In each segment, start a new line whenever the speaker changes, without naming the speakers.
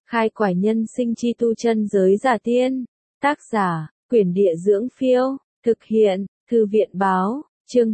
Khai quải nhân sinh chi tu chân giới giả tiên. Tác giả, Quyển Địa Dưỡng Phiêu. Thực hiện, Thư viện Báo. Chương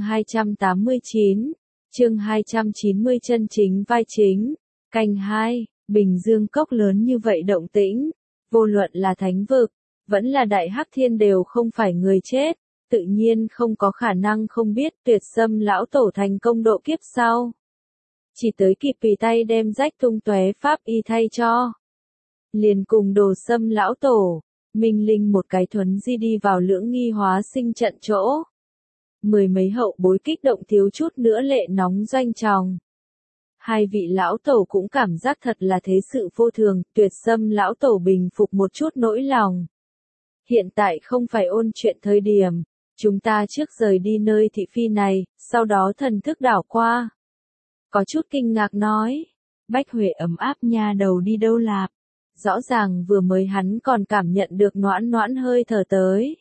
289. Chương 290 chân chính vai chính. Canh 2. Bình Dương cốc lớn như vậy động tĩnh. Vô luận là thánh vực, vẫn là đại hắc thiên đều không phải người chết. Tự nhiên không có khả năng không biết Tuyệt Sâm lão tổ thành công độ kiếp sau. Chỉ tới kịp tùy tay đem rách tung tóe pháp y thay cho. Liền cùng Đồ Sâm lão tổ, Minh Linh một cái thuấn di đi vào Lưỡng Nghi hóa sinh trận chỗ. Mười mấy hậu bối kích động thiếu chút nữa lệ nóng doanh tròng. Hai vị lão tổ cũng cảm giác thật là thế sự vô thường, Tuyệt Sâm lão tổ bình phục một chút nỗi lòng. Hiện tại không phải ôn chuyện thời điểm, chúng ta trước rời đi nơi thị phi này, sau đó thần thức đảo qua. Có chút kinh ngạc nói, Bách Huệ ấm áp nha đầu đi đâu lạp, rõ ràng vừa mới hắn còn cảm nhận được noãn noãn hơi thở tới.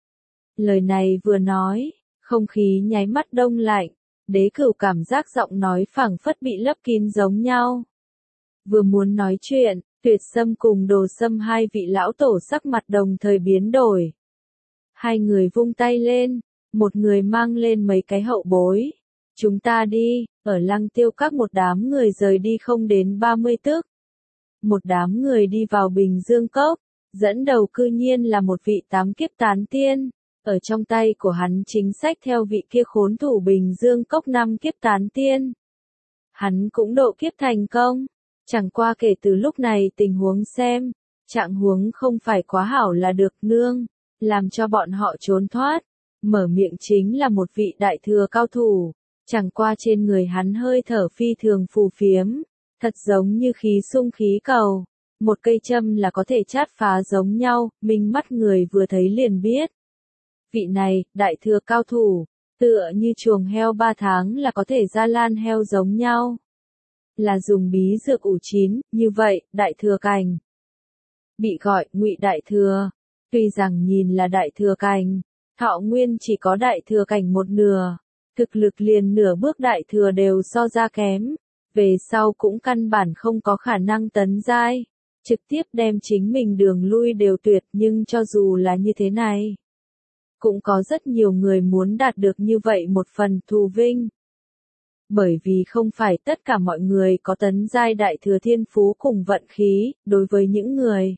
Lời này vừa nói, không khí nháy mắt đông lạnh, Đế Cửu cảm giác giọng nói phảng phất bị lấp kín giống nhau. Vừa muốn nói chuyện, Tuyệt Sâm cùng Đồ Sâm hai vị lão tổ sắc mặt đồng thời biến đổi. Hai người vung tay lên, một người mang lên mấy cái hậu bối. Chúng ta đi, ở Lăng Tiêu Các một đám người rời đi không đến 30 tức. Một đám người đi vào Bình Dương Cốc, dẫn đầu cư nhiên là một vị 8 kiếp tán tiên. Ở trong tay của hắn chính sách theo vị kia khốn thủ Bình Dương Cốc 5 kiếp tán tiên. Hắn cũng độ kiếp thành công. Chẳng qua kể từ lúc này tình huống xem, trạng huống không phải quá hảo là được nương, làm cho bọn họ trốn thoát. Mở miệng chính là một vị đại thừa cao thủ, chẳng qua trên người hắn hơi thở phi thường phù phiếm, thật giống như khí sung khí cầu, một cây châm là có thể chát phá giống nhau, minh mắt người vừa thấy liền biết. Vị này, đại thừa cao thủ, tựa như chuồng heo 3 tháng là có thể ra lan heo giống nhau. Là dùng bí dược ủ chín, như vậy, đại thừa cành. Bị gọi Ngụy đại thừa, tuy rằng nhìn là đại thừa cành, thọ nguyên chỉ có đại thừa cành một nửa, thực lực liền nửa bước đại thừa đều so ra kém, về sau cũng căn bản không có khả năng tấn giai, trực tiếp đem chính mình đường lui đều tuyệt, nhưng cho dù là như thế này, cũng có rất nhiều người muốn đạt được như vậy một phần thù vinh. Bởi vì không phải tất cả mọi người có tấn giai đại thừa thiên phú cùng vận khí, đối với những người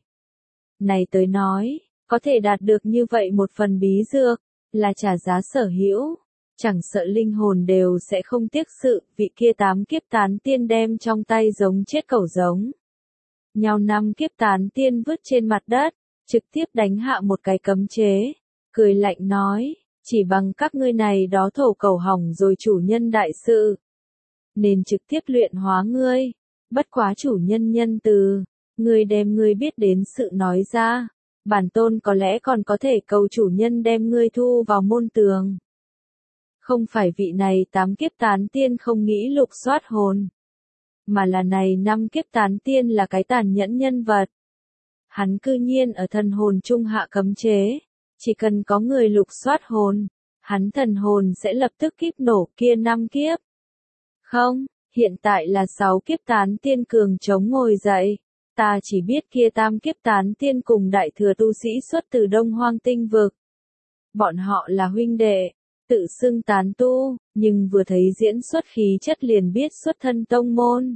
này tới nói, có thể đạt được như vậy một phần bí dược, là trả giá sở hữu, chẳng sợ linh hồn đều sẽ không tiếc sự, vị kia 8 kiếp tán tiên đem trong tay giống chết cẩu giống. Nhau 5 kiếp tán tiên vứt trên mặt đất, trực tiếp đánh hạ một cái cấm chế, cười lạnh nói, chỉ bằng các ngươi này đó thổ cầu hỏng rồi chủ nhân đại sự. Nên trực tiếp luyện hóa ngươi, bất quá chủ nhân nhân từ, ngươi đem ngươi biết đến sự nói ra, bản tôn có lẽ còn có thể cầu chủ nhân đem ngươi thu vào môn tường. Không phải vị này 8 kiếp tán tiên không nghĩ lục soát hồn, mà là này 5 kiếp tán tiên là cái tàn nhẫn nhân vật. Hắn cư nhiên ở thần hồn trung hạ cấm chế, chỉ cần có người lục soát hồn, hắn thần hồn sẽ lập tức kíp nổ kia 5 kiếp. Không, hiện tại là 6 kiếp tán tiên cường chống ngồi dậy. Ta chỉ biết kia 8 kiếp tán tiên cùng đại thừa tu sĩ xuất từ Đông Hoang Tinh vực. Bọn họ là huynh đệ, tự xưng tán tu, nhưng vừa thấy diễn xuất khí chất liền biết xuất thân tông môn.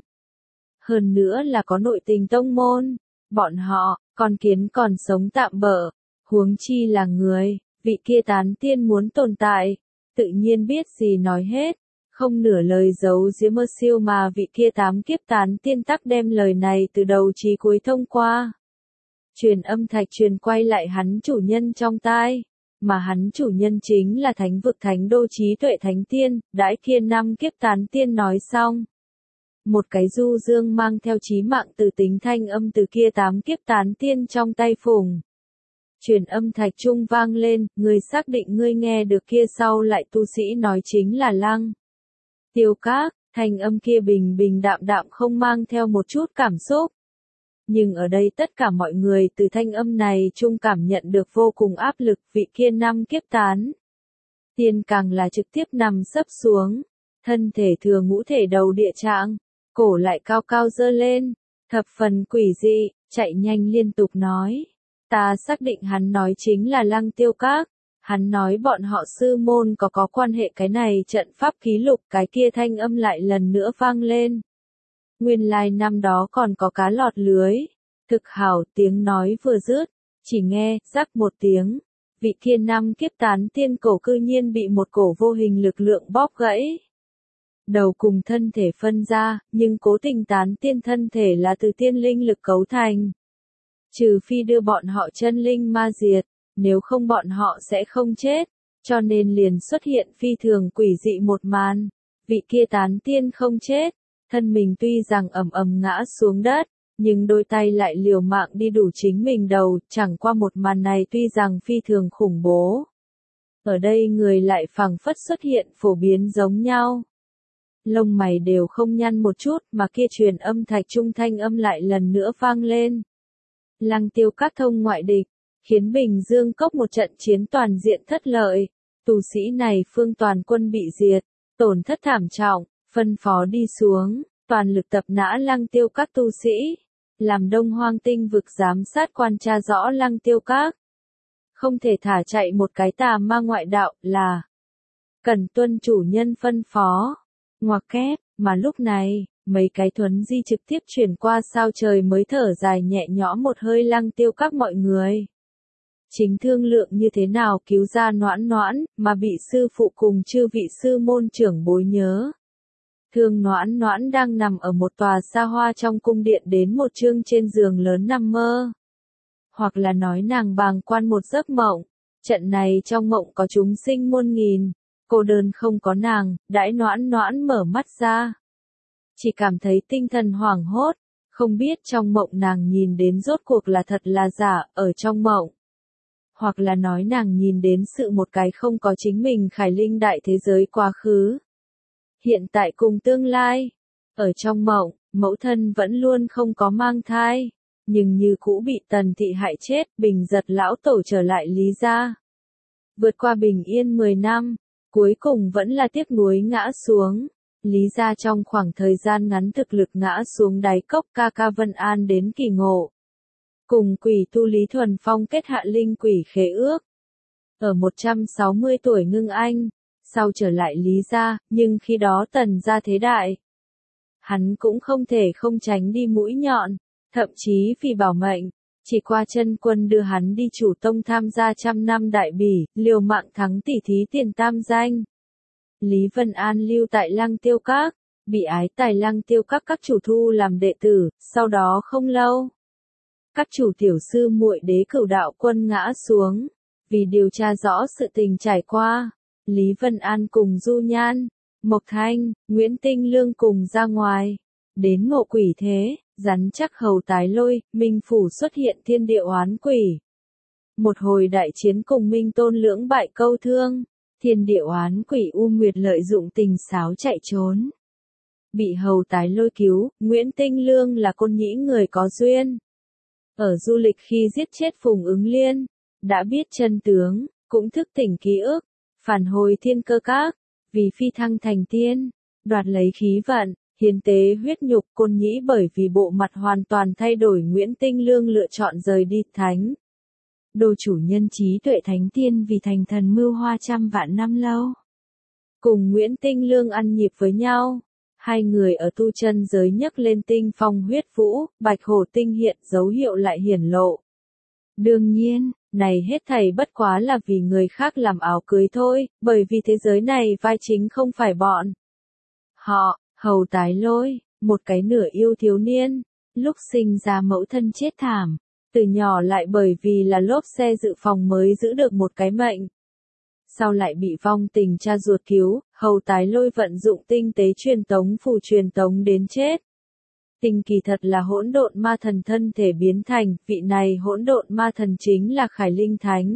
Hơn nữa là có nội tình tông môn, bọn họ, con kiến còn sống tạm bợ, huống chi là người, vị kia tán tiên muốn tồn tại, tự nhiên biết gì nói hết. Không nửa lời giấu giếm mơ siêu mà vị kia 8 kiếp tán tiên tắc đem lời này từ đầu chí cuối thông qua. Truyền âm thạch truyền quay lại hắn chủ nhân trong tai, mà hắn chủ nhân chính là thánh vực thánh đô trí tuệ thánh tiên, đãi kia 5 kiếp tán tiên nói xong. Một cái du dương mang theo chí mạng từ tính thanh âm từ kia 8 kiếp tán tiên trong tay phùng. Truyền âm thạch trung vang lên, ngươi xác định ngươi nghe được kia sau lại tu sĩ nói chính là Lăng Tiêu Các, thanh âm kia bình bình đạm đạm không mang theo một chút cảm xúc. Nhưng ở đây tất cả mọi người từ thanh âm này chung cảm nhận được vô cùng áp lực, vị kia 5 kiếp tán tiên càng là trực tiếp nằm sấp xuống, thân thể thừa ngũ thể đầu địa trạng, cổ lại cao cao dơ lên, thập phần quỷ dị, chạy nhanh liên tục nói. Ta xác định hắn nói chính là Lăng Tiêu Các. Hắn nói bọn họ sư môn có quan hệ cái này trận pháp ký lục, cái kia thanh âm lại lần nữa vang lên. Nguyên lai năm đó còn có cá lọt lưới. Thực hảo, tiếng nói vừa dứt, chỉ nghe, rắc một tiếng. Vị kia năm kiếp tán tiên cổ cư nhiên bị một cổ vô hình lực lượng bóp gãy. Đầu cùng thân thể phân ra, nhưng cố tình tán tiên thân thể là từ tiên linh lực cấu thành. Trừ phi đưa bọn họ chân linh ma diệt, nếu không bọn họ sẽ không chết, cho nên liền xuất hiện phi thường quỷ dị một màn. Vị kia tán tiên không chết, thân mình tuy rằng ầm ầm ngã xuống đất, nhưng đôi tay lại liều mạng đi đủ chính mình đầu, chẳng qua một màn này tuy rằng phi thường khủng bố. Ở đây người lại phảng phất xuất hiện phổ biến giống nhau. Lông mày đều không nhăn một chút mà kia truyền âm thạch trung thanh âm lại lần nữa vang lên. Lăng Tiêu Các thông ngoại địch, khiến Bình Dương Cốc một trận chiến toàn diện thất lợi. Tù sĩ này phương toàn quân bị diệt, tổn thất thảm trọng, phân phó đi xuống, toàn lực tập nã Lăng Tiêu Các tu sĩ, làm Đông Hoang Tinh vực giám sát quan tra rõ Lăng Tiêu Các. Không thể thả chạy một cái tà ma ngoại đạo là cần tuân chủ nhân phân phó. Ngoặc kép, mà lúc này, mấy cái thuấn di trực tiếp chuyển qua sao trời mới thở dài nhẹ nhõm một hơi. Lăng Tiêu Các mọi người. Chính thương lượng như thế nào cứu ra Noãn Noãn, mà bị sư phụ cùng chư vị sư môn trưởng bối nhớ. Thương Noãn Noãn đang nằm ở một tòa xa hoa trong cung điện đến một chương trên giường lớn nằm mơ. Hoặc là nói nàng bàng quan một giấc mộng, trận này trong mộng có chúng sinh muôn nghìn, cô đơn không có nàng, đãi Noãn Noãn mở mắt ra. Chỉ cảm thấy tinh thần hoảng hốt, không biết trong mộng nàng nhìn đến rốt cuộc là thật là giả, ở trong mộng. Hoặc là nói nàng nhìn đến sự một cái không có chính mình khải linh đại thế giới quá khứ. Hiện tại cùng tương lai. Ở trong mộng, mẫu thân vẫn luôn không có mang thai, nhưng như cũ bị Tần Thị hại chết, Bình Giật lão tổ trở lại Lý gia. Vượt qua bình yên 10 năm, cuối cùng vẫn là tiếc nuối ngã xuống. Lý gia trong khoảng thời gian ngắn thực lực ngã xuống đáy cốc, ca ca Vân An đến kỳ ngộ. Cùng quỷ tu Lý Thuần Phong kết hạ linh quỷ khế ước. Ở 160 tuổi ngưng anh, sau trở lại Lý gia, nhưng khi đó Tần gia thế đại. Hắn cũng không thể không tránh đi mũi nhọn, thậm chí vì bảo mệnh, chỉ qua chân quân đưa hắn đi chủ tông tham gia 100 năm đại bỉ, liều mạng thắng tỷ thí tiền tam danh. Lý Vân An lưu tại Lăng Tiêu Các, bị ái tài Lăng Tiêu Các các chủ thu làm đệ tử, sau đó không lâu. Các chủ tiểu sư muội Đế Cửu đạo quân ngã xuống, vì điều tra rõ sự tình trải qua, Lý Vân An cùng Du Nhan, Mộc Thanh, Nguyễn Tinh Lương cùng ra ngoài, đến ngộ quỷ thế, rắn chắc hầu tái lôi, Minh Phủ xuất hiện thiên địa oán quỷ. Một hồi đại chiến cùng Minh Tôn lưỡng bại câu thương, thiên địa oán quỷ U Nguyệt lợi dụng tình xáo chạy trốn. Bị hầu tái lôi cứu, Nguyễn Tinh Lương là côn nhĩ người có duyên. Ở du lịch khi giết chết Phùng Ứng Liên, đã biết chân tướng, cũng thức tỉnh ký ức, phản hồi Thiên Cơ Các, vì phi thăng thành tiên, đoạt lấy khí vận, hiến tế huyết nhục. Côn nhĩ bởi vì bộ mặt hoàn toàn thay đổi, Nguyễn Tinh Lương lựa chọn rời đi thánh. Đồ chủ nhân trí tuệ thánh tiên vì thành thần mưu hoa 100 vạn năm lâu. Cùng Nguyễn Tinh Lương ăn nhịp với nhau. Hai người ở tu chân giới nhấc lên tinh phong huyết vũ, bạch hổ tinh hiện, dấu hiệu lại hiển lộ. Đương nhiên, này hết thảy bất quá là vì người khác làm áo cưới thôi, bởi vì thế giới này vai chính không phải bọn họ. Hầu tái lôi, một cái nửa yêu thiếu niên, lúc sinh ra mẫu thân chết thảm, từ nhỏ lại bởi vì là lốp xe dự phòng mới giữ được một cái mệnh. Sau lại bị vong tình cha ruột cứu, hầu tái lôi vận dụng tinh tế truyền tống phù truyền tống đến chết. Tình kỳ thật là hỗn độn ma thần thân thể biến thành, vị này hỗn độn ma thần chính là Khải Linh Thánh.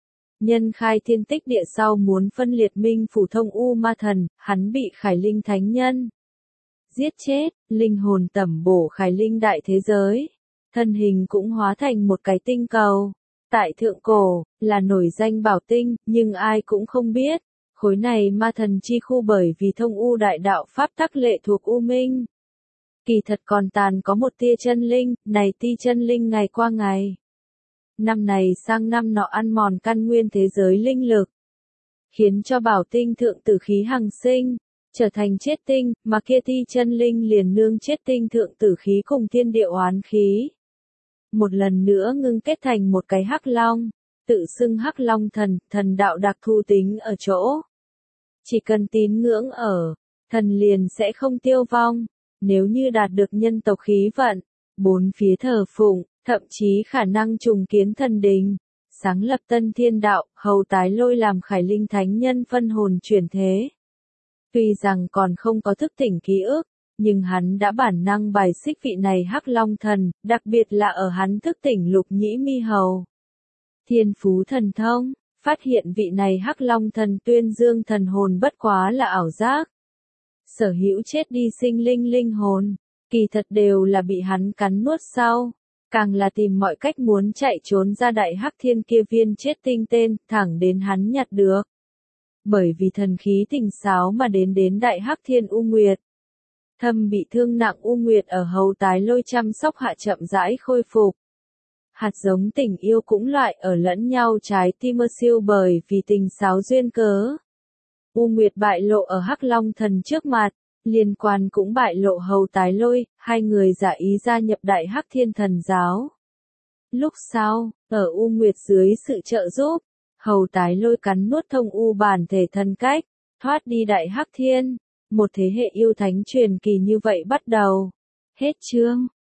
Nhân khai thiên tích địa sau muốn phân liệt Minh Phủ thông u ma thần, hắn bị Khải Linh Thánh nhân giết chết, linh hồn tẩm bổ Khải Linh đại thế giới. Thân hình cũng hóa thành một cái tinh cầu. Tại thượng cổ, là nổi danh bảo tinh, nhưng ai cũng không biết. Khối này ma thần chi khu bởi vì thông u đại đạo pháp tắc lệ thuộc U Minh. Kỳ thật còn tàn có một tia chân linh, này tia chân linh ngày qua ngày. Năm này sang năm nọ ăn mòn căn nguyên thế giới linh lực, khiến cho bảo tinh thượng tử khí hằng sinh, trở thành chết tinh, mà kia tia chân linh liền nương chết tinh thượng tử khí cùng thiên địa oán khí. Một lần nữa ngưng kết thành một cái hắc long, tự xưng hắc long thần, thần đạo đặc thù tính ở chỗ. Chỉ cần tín ngưỡng ở, thần liền sẽ không tiêu vong, nếu như đạt được nhân tộc khí vận, bốn phía thờ phụng, thậm chí khả năng trùng kiến thần đình, sáng lập tân thiên đạo, hầu tái lôi làm khải linh thánh nhân phân hồn chuyển thế. Tuy rằng còn không có thức tỉnh ký ức, nhưng hắn đã bản năng bài xích vị này hắc long thần, đặc biệt là ở hắn thức tỉnh lục nhĩ mi hầu. Thiên phú thần thông, phát hiện vị này hắc long thần tuyên dương thần hồn bất quá là ảo giác. Sở hữu chết đi sinh linh linh hồn, kỳ thật đều là bị hắn cắn nuốt sau, càng là tìm mọi cách muốn chạy trốn ra đại hắc thiên kia viên chết tinh tên, thẳng đến hắn nhặt được. Bởi vì thần khí tình sáo mà đến đại hắc thiên U Nguyệt. Thâm bị thương nặng U Nguyệt ở hầu tái lôi chăm sóc hạ chậm rãi khôi phục. Hạt giống tình yêu cũng loại ở lẫn nhau trái tim mơ siêu bởi vì tình sáo duyên cớ. U Nguyệt bại lộ ở hắc long thần trước mặt, liên quan cũng bại lộ hầu tái lôi, hai người giả ý gia nhập đại hắc thiên thần giáo. Lúc sau, ở U Nguyệt dưới sự trợ giúp, hầu tái lôi cắn nuốt thông U bản thể thân cách, thoát đi đại hắc thiên, một thế hệ yêu thánh truyền kỳ như vậy bắt đầu. Hết chương.